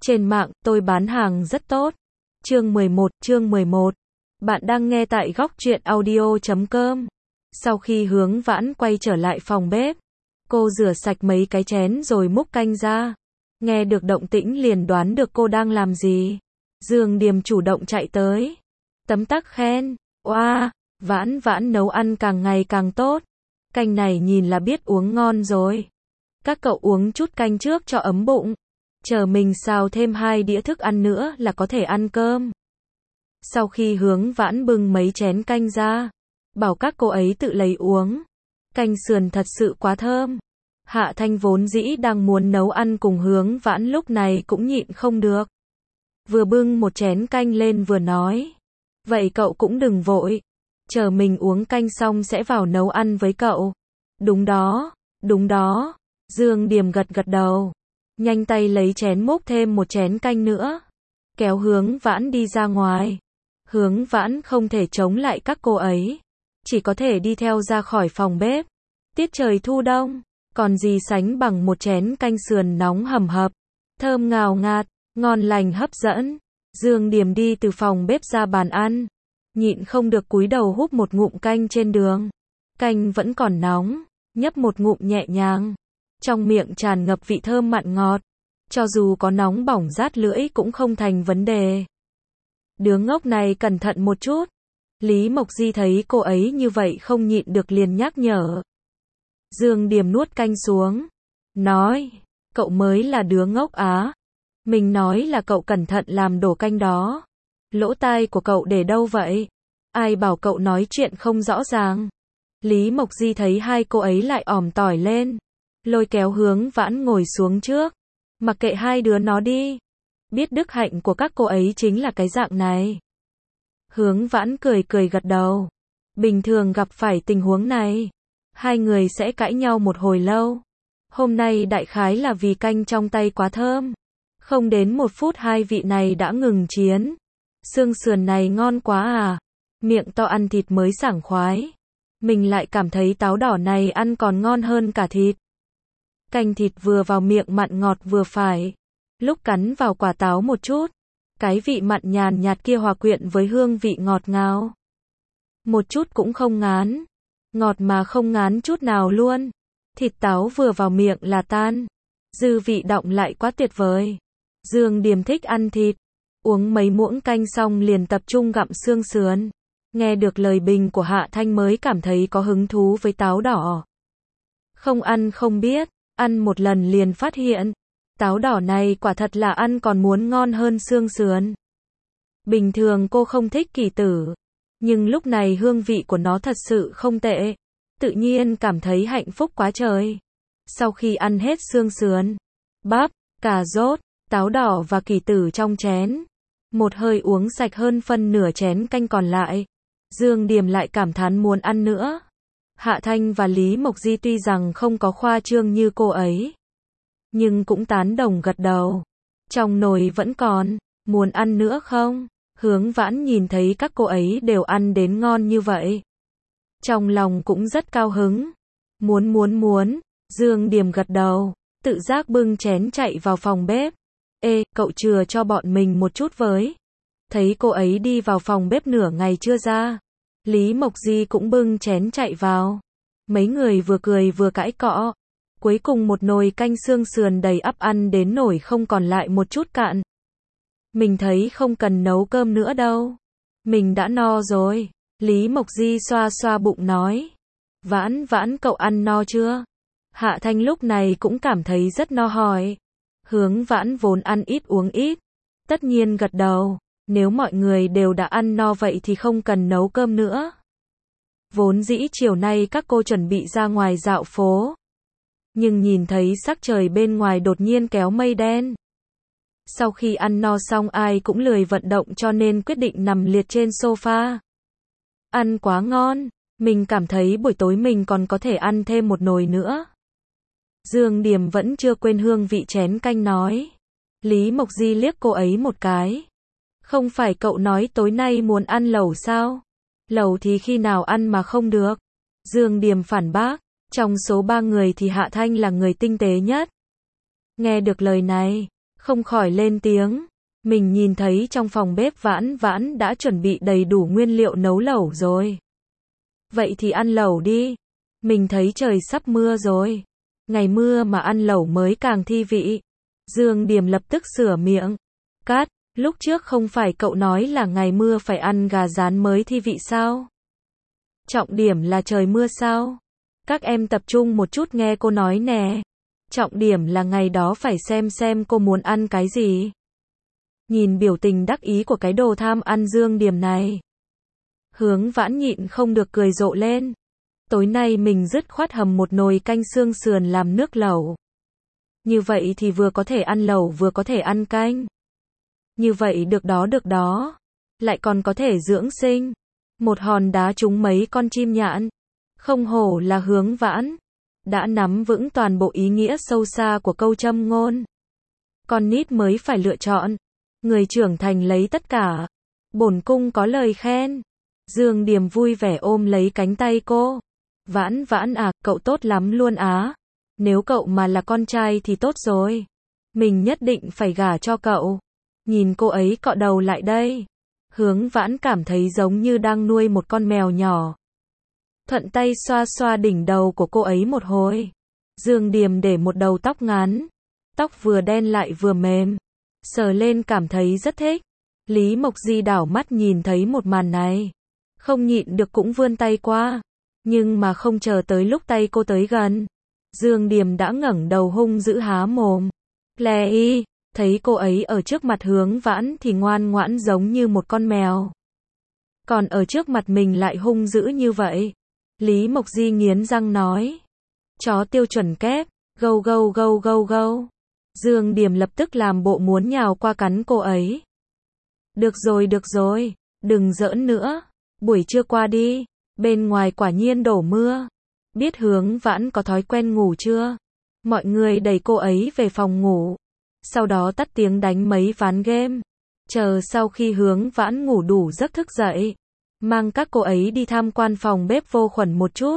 Trên mạng, tôi bán hàng rất tốt. Chương 11. Bạn đang nghe tại góc truyện audio.com. Sau khi Hướng Vãn quay trở lại phòng bếp, cô rửa sạch mấy cái chén rồi múc canh ra. Nghe được động tĩnh liền đoán được cô đang làm gì. Dương Điềm chủ động chạy tới. Tấm tắc khen. Oa, Vãn Vãn nấu ăn càng ngày càng tốt. Canh này nhìn là biết uống ngon rồi. Các cậu uống chút canh trước cho ấm bụng. Chờ mình xào thêm 2 đĩa thức ăn nữa là có thể ăn cơm. Sau khi Hướng Vãn bưng mấy chén canh ra, bảo các cô ấy tự lấy uống. Canh sườn thật sự quá thơm. Hạ Thanh vốn dĩ đang muốn nấu ăn cùng Hướng Vãn lúc này cũng nhịn không được. Vừa bưng một chén canh lên vừa nói. Vậy cậu cũng đừng vội. Chờ mình uống canh xong sẽ vào nấu ăn với cậu. Đúng đó, đúng đó. Dương Điềm gật gật đầu. Nhanh tay lấy chén múc thêm một chén canh nữa. Kéo Hướng Vãn đi ra ngoài. Hướng Vãn không thể chống lại các cô ấy. Chỉ có thể đi theo ra khỏi phòng bếp. Tiết trời thu đông. Còn gì sánh bằng một chén canh sườn nóng hầm hập. Thơm ngào ngạt, ngon lành hấp dẫn. Dương Điềm đi từ phòng bếp ra bàn ăn. Nhịn không được cúi đầu húp một ngụm canh trên đường. Canh vẫn còn nóng. Nhấp một ngụm nhẹ nhàng. Trong miệng tràn ngập vị thơm mặn ngọt. Cho dù có nóng bỏng rát lưỡi cũng không thành vấn đề. Đứa ngốc này cẩn thận một chút. Lý Mộc Di thấy cô ấy như vậy không nhịn được liền nhắc nhở. Dương Điềm nuốt canh xuống. Nói, cậu mới là đứa ngốc á. Mình nói là cậu cẩn thận làm đổ canh đó. Lỗ tai của cậu để đâu vậy? Ai bảo cậu nói chuyện không rõ ràng? Lý Mộc Di thấy hai cô ấy lại òm tỏi lên. Lôi kéo Hướng Vãn ngồi xuống trước. Mặc kệ hai đứa nó đi. Biết đức hạnh của các cô ấy chính là cái dạng này. Hướng Vãn cười cười gật đầu. Bình thường gặp phải tình huống này, hai người sẽ cãi nhau một hồi lâu. Hôm nay đại khái là vì canh trong tay quá thơm. Không đến 1 phút hai vị này đã ngừng chiến. Xương sườn này ngon quá à. Miệng to ăn thịt mới sảng khoái. Mình lại cảm thấy táo đỏ này ăn còn ngon hơn cả thịt. Canh thịt vừa vào miệng mặn ngọt vừa phải. Lúc cắn vào quả táo một chút, cái vị mặn nhàn nhạt kia hòa quyện với hương vị ngọt ngào. Một chút cũng không ngán. Ngọt mà không ngán chút nào luôn. Thịt táo vừa vào miệng là tan. Dư vị đọng lại quá tuyệt vời. Dương Điềm thích ăn thịt. Uống mấy muỗng canh xong liền tập trung gặm xương sườn. Nghe được lời bình của Hạ Thanh mới cảm thấy có hứng thú với táo đỏ. Không ăn không biết, ăn một lần liền phát hiện. Táo đỏ này quả thật là ăn còn muốn ngon hơn xương sườn. Bình thường cô không thích kỳ tử. Nhưng lúc này hương vị của nó thật sự không tệ. Tự nhiên cảm thấy hạnh phúc quá trời. Sau khi ăn hết xương sườn, bắp, cà rốt, táo đỏ và kỳ tử trong chén. Một hơi uống sạch hơn phân nửa chén canh còn lại. Dương Điềm lại cảm thán muốn ăn nữa. Hạ Thanh và Lý Mộc Di tuy rằng không có khoa trương như cô ấy, nhưng cũng tán đồng gật đầu. Trong nồi vẫn còn, muốn ăn nữa không? Hướng Vãn nhìn thấy các cô ấy đều ăn đến ngon như vậy. Trong lòng cũng rất cao hứng. Muốn. Dương Điềm gật đầu, tự giác bưng chén chạy vào phòng bếp. Ê, cậu chừa cho bọn mình một chút với. Thấy cô ấy đi vào phòng bếp nửa ngày chưa ra. Lý Mộc Di cũng bưng chén chạy vào. Mấy người vừa cười vừa cãi cọ. Cuối cùng một nồi canh xương sườn đầy ắp ăn đến nổi không còn lại một chút cạn. Mình thấy không cần nấu cơm nữa đâu. Mình đã no rồi. Lý Mộc Di xoa xoa bụng nói. Vãn cậu ăn no chưa? Hạ Thanh lúc này cũng cảm thấy rất no hỏi. Hướng Vãn vốn ăn ít uống ít. Tất nhiên gật đầu. Nếu mọi người đều đã ăn no vậy thì không cần nấu cơm nữa. Vốn dĩ chiều nay các cô chuẩn bị ra ngoài dạo phố. Nhưng nhìn thấy sắc trời bên ngoài đột nhiên kéo mây đen. Sau khi ăn no xong ai cũng lười vận động cho nên quyết định nằm liệt trên sofa. Ăn quá ngon, mình cảm thấy buổi tối mình còn có thể ăn thêm một nồi nữa. Dương Điềm vẫn chưa quên hương vị chén canh nói. Lý Mộc Di liếc cô ấy một cái. Không phải cậu nói tối nay muốn ăn lẩu sao? Lẩu thì khi nào ăn mà không được? Dương Điềm phản bác. Trong số 3 người thì Hạ Thanh là người tinh tế nhất. Nghe được lời này, không khỏi lên tiếng. Mình nhìn thấy trong phòng bếp Vãn Vãn đã chuẩn bị đầy đủ nguyên liệu nấu lẩu rồi. Vậy thì ăn lẩu đi. Mình thấy trời sắp mưa rồi. Ngày mưa mà ăn lẩu mới càng thi vị. Dương Điềm lập tức sửa miệng. Cát, lúc trước không phải cậu nói là ngày mưa phải ăn gà rán mới thi vị sao? Trọng điểm là trời mưa sao? Các em tập trung một chút nghe cô nói nè. Trọng điểm là ngày đó phải xem cô muốn ăn cái gì. Nhìn biểu tình đắc ý của cái đồ tham ăn Dương Điềm này. Hướng Vãn nhịn không được cười rộ lên. Tối nay mình dứt khoát hầm một nồi canh xương sườn làm nước lẩu. Như vậy thì vừa có thể ăn lẩu vừa có thể ăn canh. Như vậy được đó. Lại còn có thể dưỡng sinh. Một hòn đá trúng mấy con chim nhạn. Không hổ là Hướng Vãn. Đã nắm vững toàn bộ ý nghĩa sâu xa của câu châm ngôn. Con nít mới phải lựa chọn. Người trưởng thành lấy tất cả. Bổn cung có lời khen. Dương Điềm vui vẻ ôm lấy cánh tay cô. Vãn Vãn à, cậu tốt lắm luôn á. Nếu cậu mà là con trai thì tốt rồi. Mình nhất định phải gả cho cậu. Nhìn cô ấy cọ đầu lại đây. Hướng Vãn cảm thấy giống như đang nuôi một con mèo nhỏ. Thuận tay xoa xoa đỉnh đầu của cô ấy một hồi. Dương Điềm để một đầu tóc ngắn. Tóc vừa đen lại vừa mềm. Sờ lên cảm thấy rất thích. Lý Mộc Di đảo mắt nhìn thấy một màn này. Không nhịn được cũng vươn tay qua. Nhưng mà không chờ tới lúc tay cô tới gần. Dương Điềm đã ngẩng đầu hung dữ há mồm. Lè y, thấy cô ấy ở trước mặt Hướng Vãn thì ngoan ngoãn giống như một con mèo. Còn ở trước mặt mình lại hung dữ như vậy. Lý Mộc Di nghiến răng nói. Chó tiêu chuẩn kép, gâu gâu gâu gâu gâu. Dương Điềm lập tức làm bộ muốn nhào qua cắn cô ấy. Được rồi, đừng giỡn nữa. Buổi trưa qua đi, bên ngoài quả nhiên đổ mưa. Biết Hướng Vãn có thói quen ngủ chưa? Mọi người đẩy cô ấy về phòng ngủ. Sau đó tắt tiếng đánh mấy ván game. Chờ sau khi Hướng Vãn ngủ đủ giấc thức dậy. Mang các cô ấy đi tham quan phòng bếp vô khuẩn một chút.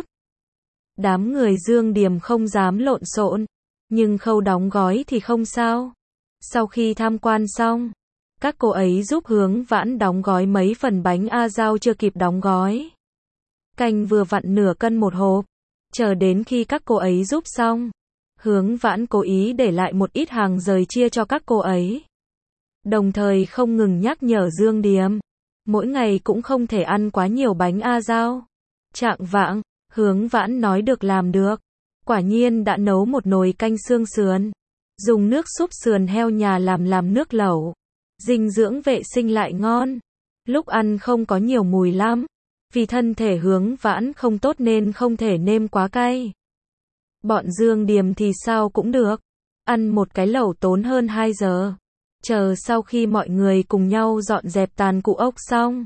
Đám người Dương Điềm không dám lộn xộn. Nhưng khâu đóng gói thì không sao. Sau khi tham quan xong, các cô ấy giúp Hướng Vãn đóng gói mấy phần bánh a dao chưa kịp đóng gói. Canh vừa vặn nửa cân một hộp. Chờ đến khi các cô ấy giúp xong, Hướng Vãn cố ý để lại một ít hàng rời chia cho các cô ấy. Đồng thời không ngừng nhắc nhở Dương Điềm, mỗi ngày cũng không thể ăn quá nhiều bánh a dao. Trạng vạng, Hướng Vãn nói được làm được. Quả nhiên đã nấu một nồi canh xương sườn. Dùng nước súp sườn heo nhà làm nước lẩu. Dinh dưỡng vệ sinh lại ngon. Lúc ăn không có nhiều mùi lắm. Vì thân thể Hướng Vãn không tốt nên không thể nêm quá cay. Bọn Dương Điềm thì sao cũng được. Ăn một cái lẩu tốn hơn 2 giờ. Chờ sau khi mọi người cùng nhau dọn dẹp tàn cụ ốc xong.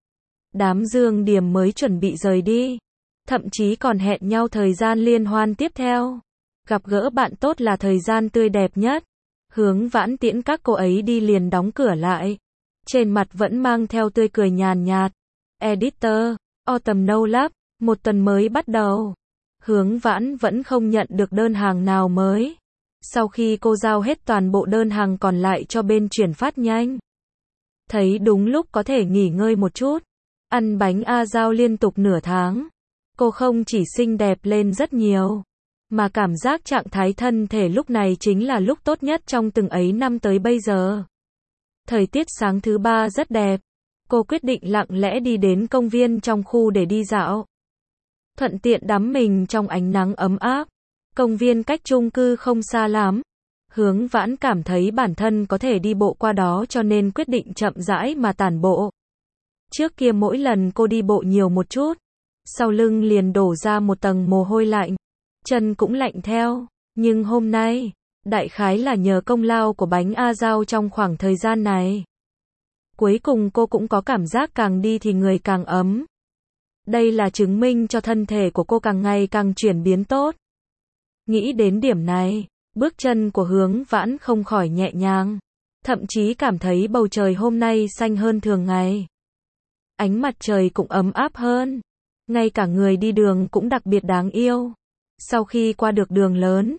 Đám Dương Điềm mới chuẩn bị rời đi. Thậm chí còn hẹn nhau thời gian liên hoan tiếp theo. Gặp gỡ bạn tốt là thời gian tươi đẹp nhất. Hướng Vãn tiễn các cô ấy đi liền đóng cửa lại. Trên mặt vẫn mang theo tươi cười nhàn nhạt. Editor, Autumn No Love, một tuần mới bắt đầu. Hướng Vãn vẫn không nhận được đơn hàng nào mới. Sau khi cô giao hết toàn bộ đơn hàng còn lại cho bên chuyển phát nhanh. Thấy đúng lúc có thể nghỉ ngơi một chút. Ăn bánh a dao liên tục nửa tháng. Cô không chỉ xinh đẹp lên rất nhiều, mà cảm giác trạng thái thân thể lúc này chính là lúc tốt nhất trong từng ấy năm tới bây giờ. Thời tiết sáng thứ ba rất đẹp. Cô quyết định lặng lẽ đi đến công viên trong khu để đi dạo. Thuận tiện đắm mình trong ánh nắng ấm áp. Công viên cách chung cư không xa lắm. Hướng Vãn cảm thấy bản thân có thể đi bộ qua đó cho nên quyết định chậm rãi mà tản bộ. Trước kia mỗi lần cô đi bộ nhiều một chút, sau lưng liền đổ ra một tầng mồ hôi lạnh. Chân cũng lạnh theo. Nhưng hôm nay, đại khái là nhờ công lao của bánh a dao trong khoảng thời gian này. Cuối cùng cô cũng có cảm giác càng đi thì người càng ấm. Đây là chứng minh cho thân thể của cô càng ngày càng chuyển biến tốt. Nghĩ đến điểm này, bước chân của Hướng Vãn không khỏi nhẹ nhàng. Thậm chí cảm thấy bầu trời hôm nay xanh hơn thường ngày. Ánh mặt trời cũng ấm áp hơn. Ngay cả người đi đường cũng đặc biệt đáng yêu. Sau khi qua được đường lớn,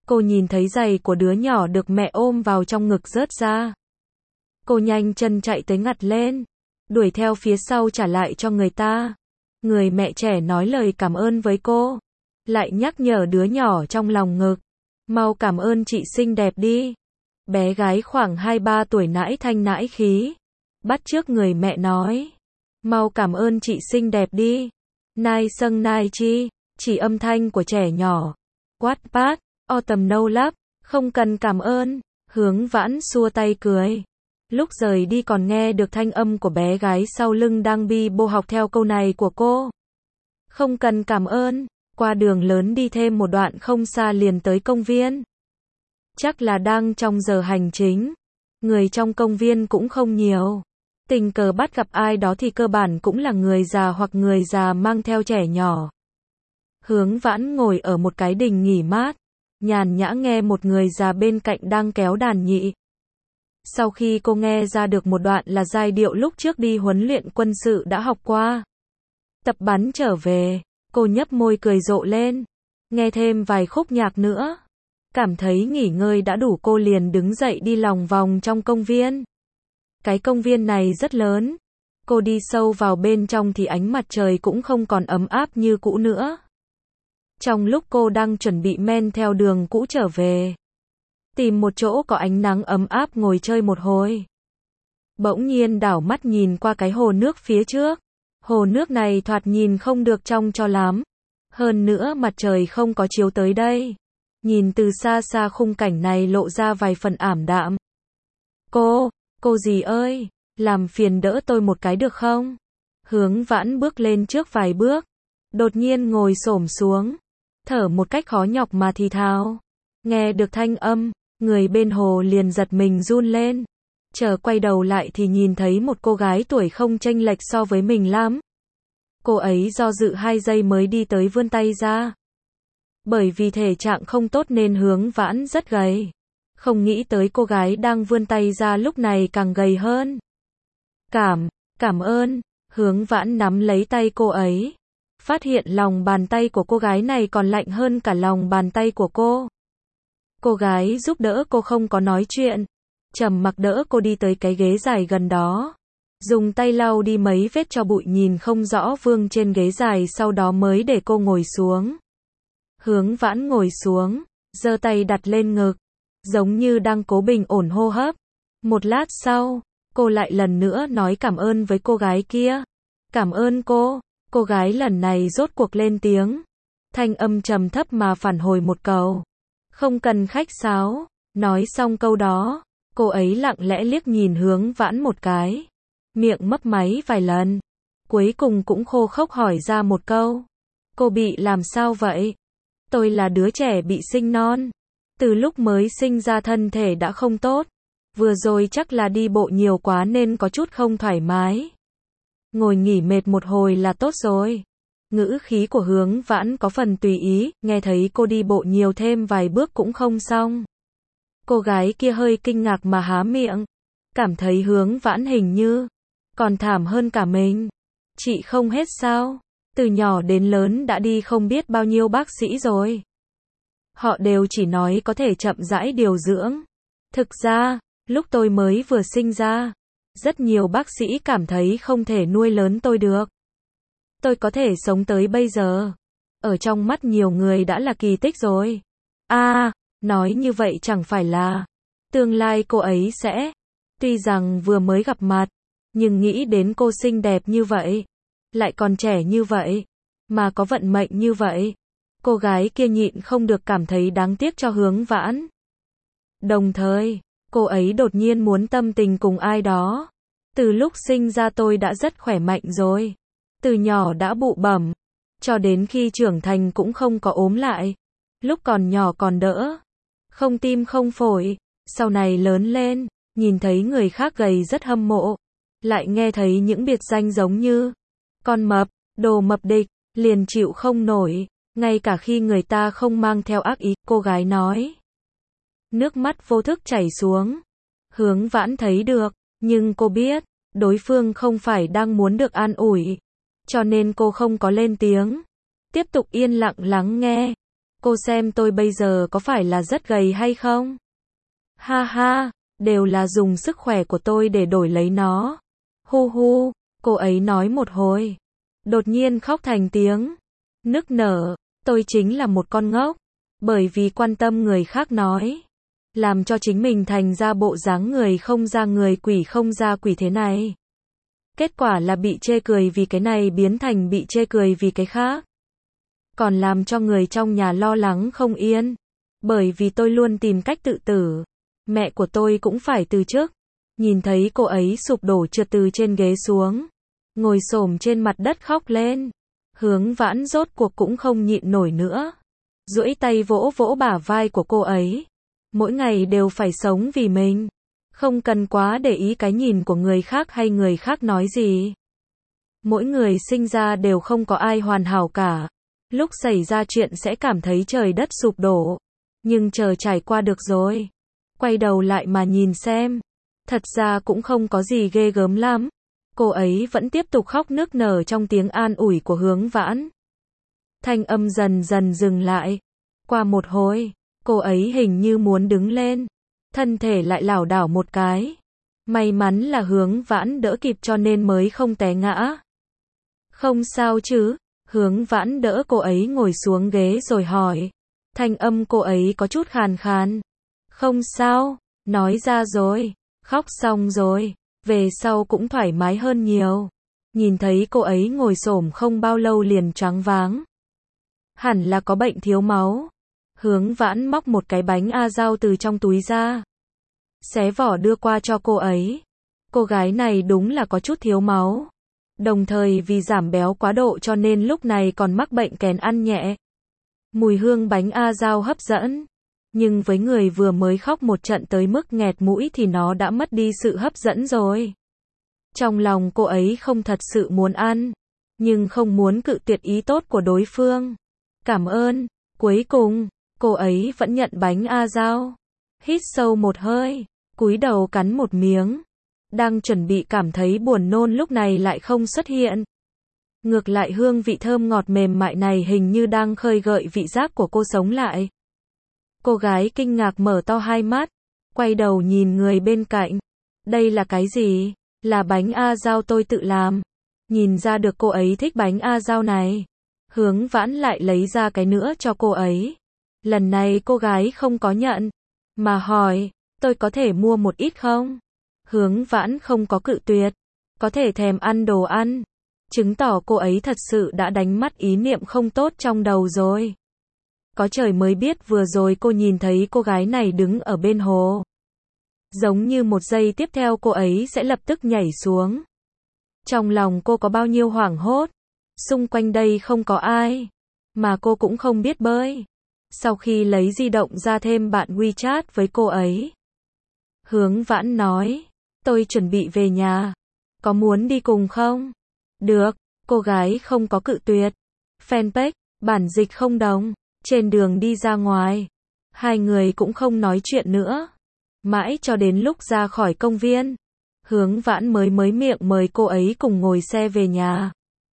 Cô nhìn thấy giày của đứa nhỏ được mẹ ôm vào trong ngực rớt ra. Cô nhanh chân chạy tới nhặt lên, đuổi theo phía sau trả lại cho người ta. Người mẹ trẻ nói lời cảm ơn với cô, lại nhắc nhở đứa nhỏ trong lòng ngực. Mau cảm ơn chị xinh đẹp đi. Bé gái khoảng 2-3 tuổi nãi thanh nãi khí, bắt chước người mẹ nói. Mau cảm ơn chị xinh đẹp đi. Nai sâng nai chi, chỉ âm thanh của trẻ nhỏ. Wattpad, Autumn No Love, không cần cảm ơn. Hướng Vãn xua tay cười. Lúc rời đi còn nghe được thanh âm của bé gái sau lưng đang bi bô học theo câu này của cô. Không cần cảm ơn. Qua đường lớn đi thêm một đoạn không xa liền tới công viên. Chắc là đang trong giờ hành chính. Người trong công viên cũng không nhiều. Tình cờ bắt gặp ai đó thì cơ bản cũng là người già hoặc người già mang theo trẻ nhỏ. Hướng Vãn ngồi ở một cái đình nghỉ mát, nhàn nhã nghe một người già bên cạnh đang kéo đàn nhị. Sau khi cô nghe ra được một đoạn là giai điệu lúc trước đi huấn luyện quân sự đã học qua. Tập bắn trở về, cô nhấp môi cười rộ lên. Nghe thêm vài khúc nhạc nữa. Cảm thấy nghỉ ngơi đã đủ cô liền đứng dậy đi lòng vòng trong công viên. Cái công viên này rất lớn. Cô đi sâu vào bên trong thì ánh mặt trời cũng không còn ấm áp như cũ nữa. Trong lúc cô đang chuẩn bị men theo đường cũ trở về, tìm một chỗ có ánh nắng ấm áp ngồi chơi một hồi. Bỗng nhiên đảo mắt nhìn qua cái hồ nước phía trước. Hồ nước này thoạt nhìn không được trong cho lắm. Hơn nữa mặt trời không có chiếu tới đây. Nhìn từ xa xa khung cảnh này lộ ra vài phần ảm đạm. Cô gì ơi, làm phiền đỡ tôi một cái được không? Hướng Vãn bước lên trước vài bước, đột nhiên ngồi xổm xuống, thở một cách khó nhọc mà thì thào. Nghe được thanh âm, người bên hồ liền giật mình run lên. Chờ quay đầu lại thì nhìn thấy một cô gái tuổi không chênh lệch so với mình lắm. Cô ấy do dự 2 giây mới đi tới vươn tay ra. Bởi vì thể trạng không tốt nên Hướng Vãn rất gầy. Không nghĩ tới cô gái đang vươn tay ra lúc này càng gầy hơn. Cảm ơn. Hướng Vãn nắm lấy tay cô ấy. Phát hiện lòng bàn tay của cô gái này còn lạnh hơn cả lòng bàn tay của cô. Cô gái giúp đỡ cô không có nói chuyện. Trầm mặc đỡ cô đi tới cái ghế dài gần đó. Dùng tay lau đi mấy vết tro bụi nhìn không rõ vương trên ghế dài, sau đó mới để cô ngồi xuống. Hướng Vãn ngồi xuống, giơ tay đặt lên ngực, giống như đang cố bình ổn hô hấp. Một lát sau, cô lại lần nữa nói cảm ơn với cô gái kia. Cảm ơn cô gái lần này rốt cuộc lên tiếng. Thanh âm trầm thấp mà phản hồi một câu. Không cần khách sáo. Nói xong câu đó, cô ấy lặng lẽ liếc nhìn Hướng Vãn một cái. Miệng mấp máy vài lần. Cuối cùng cũng khô khốc hỏi ra một câu. Cô bị làm sao vậy? Tôi là đứa trẻ bị sinh non. Từ lúc mới sinh ra thân thể đã không tốt. Vừa rồi chắc là đi bộ nhiều quá nên có chút không thoải mái. Ngồi nghỉ mệt một hồi là tốt rồi. Ngữ khí của Hướng Vãn có phần tùy ý, nghe thấy cô đi bộ nhiều thêm vài bước cũng không xong. Cô gái kia hơi kinh ngạc mà há miệng. Cảm thấy Hướng Vãn hình như còn thảm hơn cả mình. Chị không hết sao? Từ nhỏ đến lớn đã đi không biết bao nhiêu bác sĩ rồi. Họ đều chỉ nói có thể chậm rãi điều dưỡng. Thực ra, lúc tôi mới vừa sinh ra, rất nhiều bác sĩ cảm thấy không thể nuôi lớn tôi được. Tôi có thể sống tới bây giờ, ở trong mắt nhiều người đã là kỳ tích rồi. Nói như vậy chẳng phải là tương lai cô ấy sẽ, tuy rằng vừa mới gặp mặt, nhưng nghĩ đến cô xinh đẹp như vậy, lại còn trẻ như vậy, mà có vận mệnh như vậy. Cô gái kia nhịn không được cảm thấy đáng tiếc cho Hướng Vãn. Đồng thời, cô ấy đột nhiên muốn tâm tình cùng ai đó. Từ lúc sinh ra tôi đã rất khỏe mạnh rồi. Từ nhỏ đã bụ bẩm, cho đến khi trưởng thành cũng không có ốm lại. Lúc còn nhỏ còn đỡ, không tim không phổi. Sau này lớn lên, nhìn thấy người khác gầy rất hâm mộ. Lại nghe thấy những biệt danh giống như con mập, đồ mập địch, liền chịu không nổi. Ngay cả khi người ta không mang theo ác ý, cô gái nói. Nước mắt vô thức chảy xuống. Hướng Vãn thấy được, nhưng cô biết, đối phương không phải đang muốn được an ủi. Cho nên cô không có lên tiếng. Tiếp tục yên lặng lắng nghe. Cô xem tôi bây giờ có phải là rất gầy hay không? Ha ha, đều là dùng sức khỏe của tôi để đổi lấy nó. Hu hu, cô ấy nói một hồi. Đột nhiên khóc thành tiếng. Nức nở, tôi chính là một con ngốc. Bởi vì quan tâm người khác nói. Làm cho chính mình thành ra bộ dáng người không ra người quỷ không ra quỷ thế này. Kết quả là bị chê cười vì cái này biến thành bị chê cười vì cái khác. Còn làm cho người trong nhà lo lắng không yên. Bởi vì tôi luôn tìm cách tự tử. Mẹ của tôi cũng phải từ chức. Nhìn thấy cô ấy sụp đổ trượt từ trên ghế xuống. Ngồi xổm trên mặt đất khóc lên. Hướng Vãn rốt cuộc cũng không nhịn nổi nữa. Duỗi tay vỗ vỗ bả vai của cô ấy. Mỗi ngày đều phải sống vì mình. Không cần quá để ý cái nhìn của người khác hay người khác nói gì. Mỗi người sinh ra đều không có ai hoàn hảo cả. Lúc xảy ra chuyện sẽ cảm thấy trời đất sụp đổ. Nhưng chờ trải qua được rồi. Quay đầu lại mà nhìn xem. Thật ra cũng không có gì ghê gớm lắm. Cô ấy vẫn tiếp tục khóc nức nở trong tiếng an ủi của Hướng Vãn. Thanh âm dần dần dừng lại. Qua một hồi, cô ấy hình như muốn đứng lên. Thân thể lại lảo đảo một cái. May mắn là Hướng Vãn đỡ kịp cho nên mới không té ngã. Không sao chứ? Hướng Vãn đỡ cô ấy ngồi xuống ghế rồi hỏi. Thanh âm cô ấy có chút khàn khàn. Không sao, nói ra rồi, khóc xong rồi, về sau cũng thoải mái hơn nhiều. Nhìn thấy cô ấy ngồi xổm không bao lâu liền choáng váng. Hẳn là có bệnh thiếu máu. Hướng Vãn móc một cái bánh a dao từ trong túi ra. Xé vỏ đưa qua cho cô ấy. Cô gái này đúng là có chút thiếu máu. Đồng thời vì giảm béo quá độ cho nên lúc này còn mắc bệnh kén ăn nhẹ. Mùi hương bánh a dao hấp dẫn. Nhưng với người vừa mới khóc một trận tới mức nghẹt mũi thì nó đã mất đi sự hấp dẫn rồi. Trong lòng cô ấy không thật sự muốn ăn. Nhưng không muốn cự tuyệt ý tốt của đối phương. Cảm ơn. Cuối cùng, cô ấy vẫn nhận bánh a dao. Hít sâu một hơi. Cúi đầu cắn một miếng. Đang chuẩn bị cảm thấy buồn nôn lúc này lại không xuất hiện. Ngược lại hương vị thơm ngọt mềm mại này hình như đang khơi gợi vị giác của cô sống lại. Cô gái kinh ngạc mở to hai mắt. Quay đầu nhìn người bên cạnh. Đây là cái gì? Là bánh a dao tôi tự làm. Nhìn ra được cô ấy thích bánh a dao này. Hướng Vãn lại lấy ra cái nữa cho cô ấy. Lần này cô gái không có nhận. Mà hỏi, tôi có thể mua một ít không? Hướng Vãn không có cự tuyệt. Có thể thèm ăn đồ ăn. Chứng tỏ cô ấy thật sự đã đánh mất ý niệm không tốt trong đầu rồi. Có trời mới biết vừa rồi cô nhìn thấy cô gái này đứng ở bên hồ. Giống như một giây tiếp theo cô ấy sẽ lập tức nhảy xuống. Trong lòng cô có bao nhiêu hoảng hốt. Xung quanh đây không có ai. Mà cô cũng không biết bơi. Sau khi lấy di động ra thêm bạn WeChat với cô ấy. Hướng Vãn nói. Tôi chuẩn bị về nhà. Có muốn đi cùng không? Được, cô gái không có cự tuyệt. Fanpage, bản dịch không đồng. Trên đường đi ra ngoài. Hai người cũng không nói chuyện nữa. Mãi cho đến lúc ra khỏi công viên. Hướng Vãn mới miệng mời cô ấy cùng ngồi xe về nhà.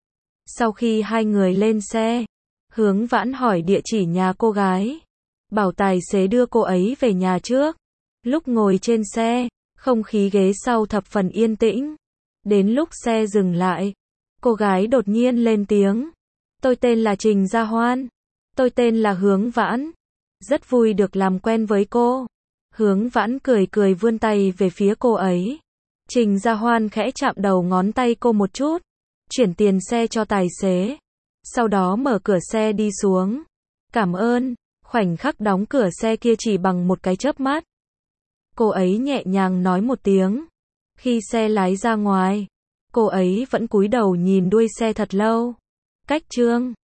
Sau khi hai người lên xe. Hướng Vãn hỏi địa chỉ nhà cô gái. Bảo tài xế đưa cô ấy về nhà trước. Lúc ngồi trên xe. Không khí ghế sau thập phần yên tĩnh. Đến lúc xe dừng lại. Cô gái đột nhiên lên tiếng. Tôi tên là Trình Gia Hoan. Tôi tên là Hướng Vãn. Rất vui được làm quen với cô. Hướng Vãn cười cười vươn tay về phía cô ấy. Trình Gia Hoan khẽ chạm đầu ngón tay cô một chút. Chuyển tiền xe cho tài xế. Sau đó mở cửa xe đi xuống. Cảm ơn. Khoảnh khắc đóng cửa xe kia chỉ bằng một cái chớp mắt. Cô ấy nhẹ nhàng nói một tiếng. Khi xe lái ra ngoài. Cô ấy vẫn cúi đầu nhìn đuôi xe thật lâu. Cách chương